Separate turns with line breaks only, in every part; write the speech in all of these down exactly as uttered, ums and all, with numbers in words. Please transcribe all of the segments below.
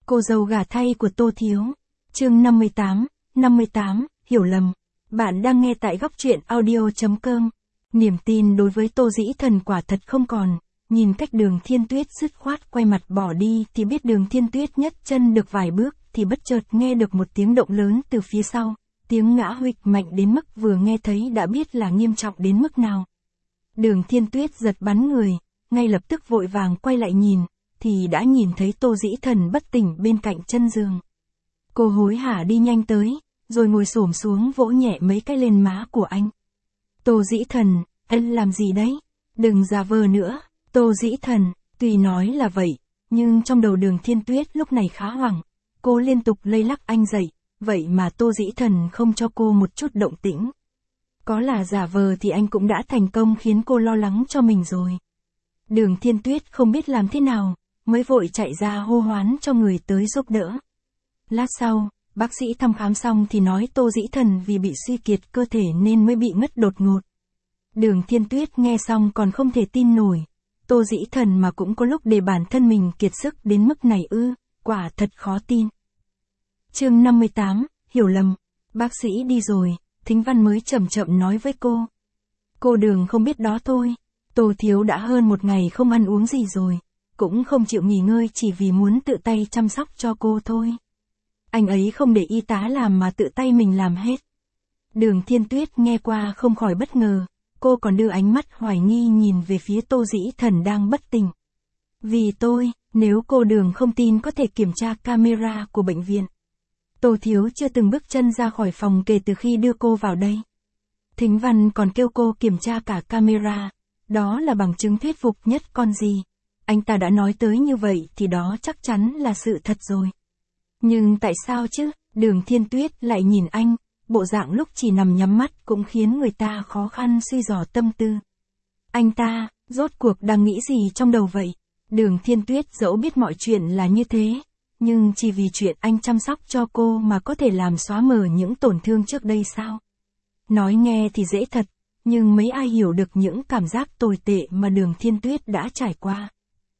Cô dâu gả thay của Tô Thiếu. Chương năm mươi tám, năm mươi tám, hiểu lầm. Bạn đang nghe tại góc truyện audio chấm com. Niềm tin đối với Tô Dĩ Thần quả thật không còn. Nhìn cách Đường Thiên Tuyết dứt khoát quay mặt bỏ đi thì biết Đường Thiên Tuyết nhất chân được vài bước thì bất chợt nghe được một tiếng động lớn từ phía sau. Tiếng ngã huỵch mạnh đến mức vừa nghe thấy đã biết là nghiêm trọng đến mức nào. Đường Thiên Tuyết giật bắn người, ngay lập tức vội vàng quay lại nhìn, thì đã nhìn thấy Tô Dĩ Thần bất tỉnh bên cạnh chân giường. Cô hối hả đi nhanh tới, rồi ngồi xổm xuống vỗ nhẹ mấy cái lên má của anh. Tô Dĩ Thần, anh làm gì đấy? Đừng giả vờ nữa. Tô Dĩ Thần, tuy nói là vậy, nhưng trong đầu Đường Thiên Tuyết lúc này khá hoảng. Cô liên tục lay lắc anh dậy, vậy mà Tô Dĩ Thần không cho cô một chút động tĩnh. Có là giả vờ thì anh cũng đã thành công khiến cô lo lắng cho mình rồi. Đường Thiên Tuyết không biết làm thế nào, mới vội chạy ra hô hoán cho người tới giúp đỡ. Lát sau, bác sĩ thăm khám xong thì nói Tô Dĩ Thần vì bị suy kiệt cơ thể nên mới bị ngất đột ngột. Đường Thiên Tuyết nghe xong còn không thể tin nổi. Tô Dĩ Thần mà cũng có lúc để bản thân mình kiệt sức đến mức này ư, quả thật khó tin. Chương năm mươi tám, hiểu lầm. Bác sĩ đi rồi, Thính Văn mới chậm chậm nói với cô. Cô Đường không biết đó thôi, Tô Thiếu đã hơn một ngày không ăn uống gì rồi, cũng không chịu nghỉ ngơi chỉ vì muốn tự tay chăm sóc cho cô thôi. Anh ấy không để y tá làm mà tự tay mình làm hết. Đường Thiên Tuyết nghe qua không khỏi bất ngờ, cô còn đưa ánh mắt hoài nghi nhìn về phía Tô Dĩ Thần đang bất tỉnh. Vì tôi, nếu cô Đường không tin có thể kiểm tra camera của bệnh viện. Tô Thiếu chưa từng bước chân ra khỏi phòng kể từ khi đưa cô vào đây. Thính Văn còn kêu cô kiểm tra cả camera, đó là bằng chứng thuyết phục nhất con gì. Anh ta đã nói tới như vậy thì đó chắc chắn là sự thật rồi. Nhưng tại sao chứ, Đường Thiên Tuyết lại nhìn anh, bộ dạng lúc chỉ nằm nhắm mắt cũng khiến người ta khó khăn suy dò tâm tư. Anh ta, rốt cuộc đang nghĩ gì trong đầu vậy? Đường Thiên Tuyết dẫu biết mọi chuyện là như thế, nhưng chỉ vì chuyện anh chăm sóc cho cô mà có thể làm xóa mờ những tổn thương trước đây sao? Nói nghe thì dễ thật, nhưng mấy ai hiểu được những cảm giác tồi tệ mà Đường Thiên Tuyết đã trải qua.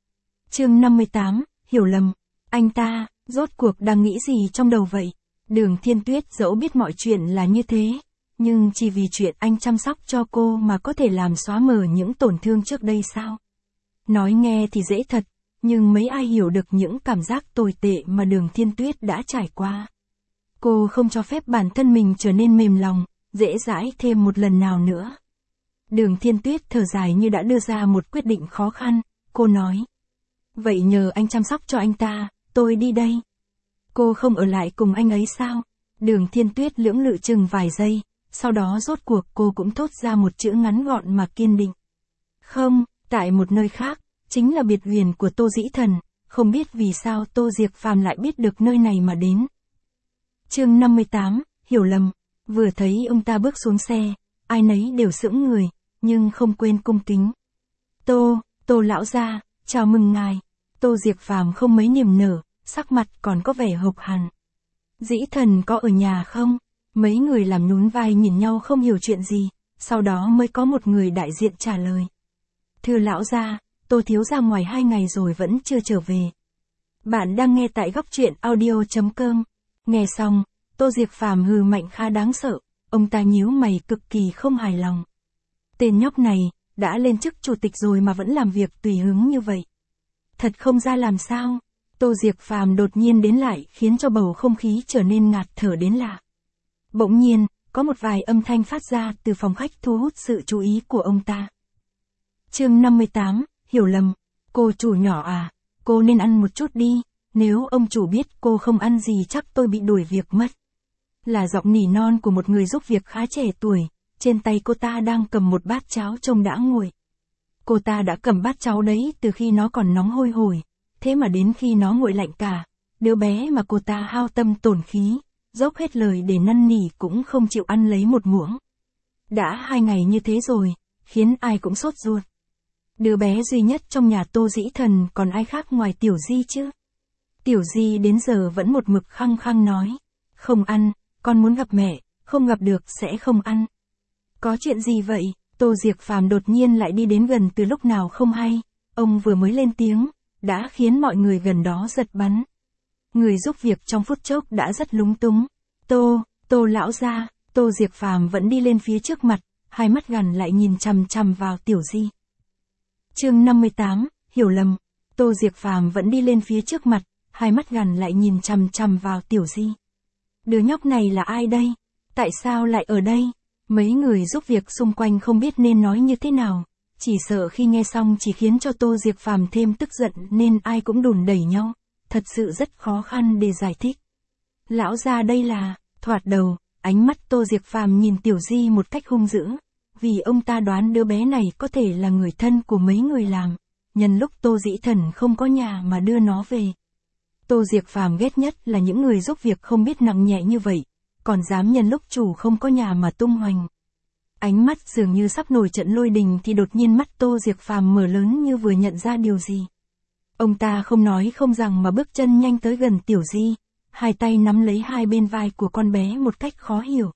Chương năm mươi tám, hiểu lầm. Anh ta, rốt cuộc đang nghĩ gì trong đầu vậy? Đường Thiên Tuyết dẫu biết mọi chuyện là như thế, nhưng chỉ vì chuyện anh chăm sóc cho cô mà có thể làm xóa mờ những tổn thương trước đây sao? Nói nghe thì dễ thật, nhưng mấy ai hiểu được những cảm giác tồi tệ mà Đường Thiên Tuyết đã trải qua. Cô không cho phép bản thân mình trở nên mềm lòng, dễ dãi thêm một lần nào nữa. Đường Thiên Tuyết thở dài như đã đưa ra một quyết định khó khăn, cô nói. Vậy nhờ anh chăm sóc cho anh ta, tôi đi đây. Cô không ở lại cùng anh ấy sao? Đường Thiên Tuyết lưỡng lự chừng vài giây, sau đó rốt cuộc cô cũng thốt ra một chữ ngắn gọn mà kiên định. Không, tại một nơi khác, chính là biệt huyền của Tô Dĩ Thần, không biết vì sao Tô Diệc Phàm lại biết được nơi này mà đến. Chương năm mươi tám, hiểu lầm. Vừa thấy ông ta bước xuống xe, ai nấy đều sững người, nhưng không quên cung kính. Tô, Tô lão gia, chào mừng ngài. Tô Diệc Phàm không mấy niềm nở, sắc mặt còn có vẻ hộc hằn. Dĩ Thần có ở nhà không? Mấy người làm nhún vai nhìn nhau không hiểu chuyện gì, sau đó mới có một người đại diện trả lời. Thưa lão gia, Tô Thiếu ra ngoài hai ngày rồi vẫn chưa trở về. Bạn đang nghe tại góc truyện audio chấm com. Nghe xong, Tô Diệc Phàm hừ mạnh khá đáng sợ, ông ta nhíu mày cực kỳ không hài lòng. Tên nhóc này, đã lên chức chủ tịch rồi mà vẫn làm việc tùy hứng như vậy. Thật không ra làm sao? Tô Diệc Phàm đột nhiên đến lại khiến cho bầu không khí trở nên ngạt thở đến lạ. Bỗng nhiên, có một vài âm thanh phát ra từ phòng khách thu hút sự chú ý của ông ta. Chương năm mươi tám, hiểu lầm. Cô chủ nhỏ à, cô nên ăn một chút đi, nếu ông chủ biết cô không ăn gì chắc tôi bị đuổi việc mất. Là giọng nỉ non của một người giúp việc khá trẻ tuổi, trên tay cô ta đang cầm một bát cháo trông đã nguội. Cô ta đã cầm bát cháo đấy từ khi nó còn nóng hôi hổi, thế mà đến khi nó nguội lạnh cả, đứa bé mà cô ta hao tâm tổn khí, dốc hết lời để năn nỉ cũng không chịu ăn lấy một muỗng. Đã hai ngày như thế rồi, khiến ai cũng sốt ruột. Đứa bé duy nhất trong nhà Tô Dĩ Thần còn ai khác ngoài Tiểu Di chứ? Tiểu Di đến giờ vẫn một mực khăng khăng nói, không ăn, con muốn gặp mẹ, không gặp được sẽ không ăn. Có chuyện gì vậy? Tô Diệc Phàm đột nhiên lại đi đến gần từ lúc nào không hay, ông vừa mới lên tiếng, đã khiến mọi người gần đó giật bắn. Người giúp việc trong phút chốc đã rất lúng túng. Tô, Tô lão gia, Tô Diệc Phàm vẫn đi lên phía trước mặt, hai mắt gằn lại nhìn chằm chằm vào Tiểu Di. Chương năm mươi tám, hiểu lầm. Tô Diệc Phàm vẫn đi lên phía trước mặt, hai mắt gằn lại nhìn chằm chằm vào Tiểu Di. Đứa nhóc này là ai đây? Tại sao lại ở đây? Mấy người giúp việc xung quanh không biết nên nói như thế nào, chỉ sợ khi nghe xong chỉ khiến cho Tô Diệc Phàm thêm tức giận nên ai cũng đùn đẩy nhau, thật sự rất khó khăn để giải thích. Lão gia đây là, thoạt đầu, ánh mắt Tô Diệc Phàm nhìn Tiểu Di một cách hung dữ, vì ông ta đoán đứa bé này có thể là người thân của mấy người làm, nhân lúc Tô Dĩ Thần không có nhà mà đưa nó về. Tô Diệc Phàm ghét nhất là những người giúp việc không biết nặng nhẹ như vậy, còn dám nhân lúc chủ không có nhà mà tung hoành. Ánh mắt dường như sắp nổi trận lôi đình thì đột nhiên mắt Tô Diệc Phàm mở lớn như vừa nhận ra điều gì. Ông ta không nói không rằng mà bước chân nhanh tới gần Tiểu Di, hai tay nắm lấy hai bên vai của con bé một cách khó hiểu.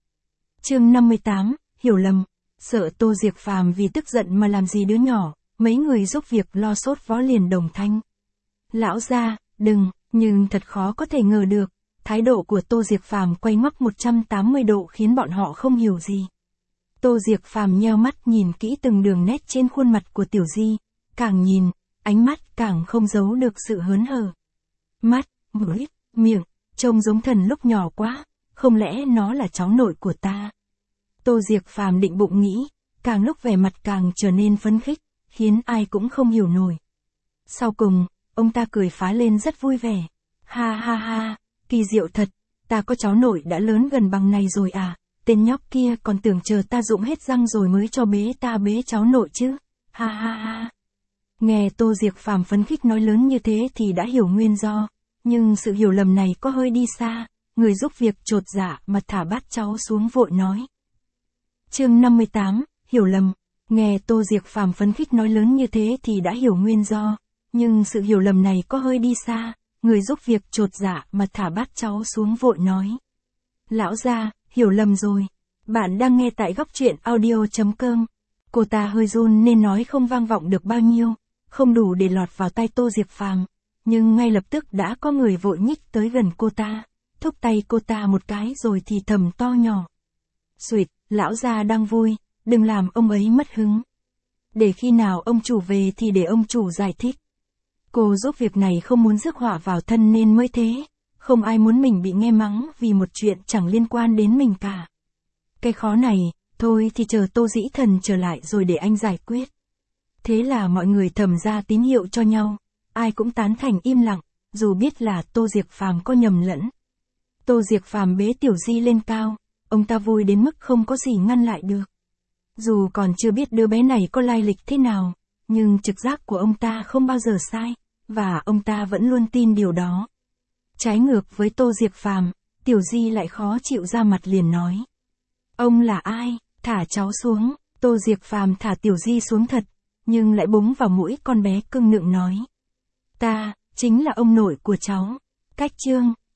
Chương năm mươi tám, hiểu lầm. Sợ Tô Diệc Phàm vì tức giận mà làm gì đứa nhỏ, mấy người giúp việc lo sốt vó liền đồng thanh. Lão gia, đừng, nhưng thật khó có thể ngờ được, thái độ của Tô Diệc Phàm quay ngoắt một trăm tám mươi độ khiến bọn họ không hiểu gì. Tô Diệc Phàm nheo mắt nhìn kỹ từng đường nét trên khuôn mặt của Tiểu Di, càng nhìn, ánh mắt càng không giấu được sự hớn hở. Mắt, mũi, miệng, trông giống thần lúc nhỏ quá, không lẽ nó là cháu nội của ta? Tô Diệc Phàm định bụng nghĩ, càng lúc vẻ mặt càng trở nên phấn khích, khiến ai cũng không hiểu nổi. Sau cùng, ông ta cười phá lên rất vui vẻ. Ha ha ha, kỳ diệu thật, ta có cháu nội đã lớn gần bằng này rồi à, tên nhóc kia còn tưởng chờ ta rụng hết răng rồi mới cho bế ta bế cháu nội chứ. Ha ha ha. Nghe Tô Diệc Phàm phấn khích nói lớn như thế thì đã hiểu nguyên do, nhưng sự hiểu lầm này có hơi đi xa, người giúp việc chột dạ mà thả bát cháu xuống vội nói. Chương năm mươi tám, hiểu lầm. Nghe Tô Diệc Phàm phấn khích nói lớn như thế thì đã hiểu nguyên do, nhưng sự hiểu lầm này có hơi đi xa, người giúp việc chột dạ mà thả bát cháu xuống vội nói. Lão gia, hiểu lầm rồi. Bạn đang nghe tại góc truyện audio chấm com. Cô ta hơi run nên nói không vang vọng được bao nhiêu, không đủ để lọt vào tai Tô Diệc Phàm, nhưng ngay lập tức đã có người vội nhích tới gần cô ta, thúc tay cô ta một cái rồi thì thầm to nhỏ. Xuỵt, lão gia đang vui, đừng làm ông ấy mất hứng. Để khi nào ông chủ về thì để ông chủ giải thích. Cô giúp việc này không muốn rước họa vào thân nên mới thế, không ai muốn mình bị nghe mắng vì một chuyện chẳng liên quan đến mình cả. Cái khó này, thôi thì chờ Tô Dĩ Thần trở lại rồi để anh giải quyết. Thế là mọi người thầm ra tín hiệu cho nhau, ai cũng tán thành im lặng, dù biết là Tô Diệc Phàm có nhầm lẫn. Tô Diệc Phàm bế Tiểu Di lên cao, ông ta vui đến mức không có gì ngăn lại được. Dù còn chưa biết đứa bé này có lai lịch thế nào, nhưng trực giác của ông ta không bao giờ sai, và ông ta vẫn luôn tin điều đó. Trái ngược với Tô Diệc Phàm, Tiểu Di lại khó chịu ra mặt liền nói. Ông là ai? Thả cháu xuống. Tô Diệc Phàm thả Tiểu Di xuống thật, nhưng lại búng vào mũi con bé cưng nựng nói. Ta, chính là ông nội của cháu. Cách chương.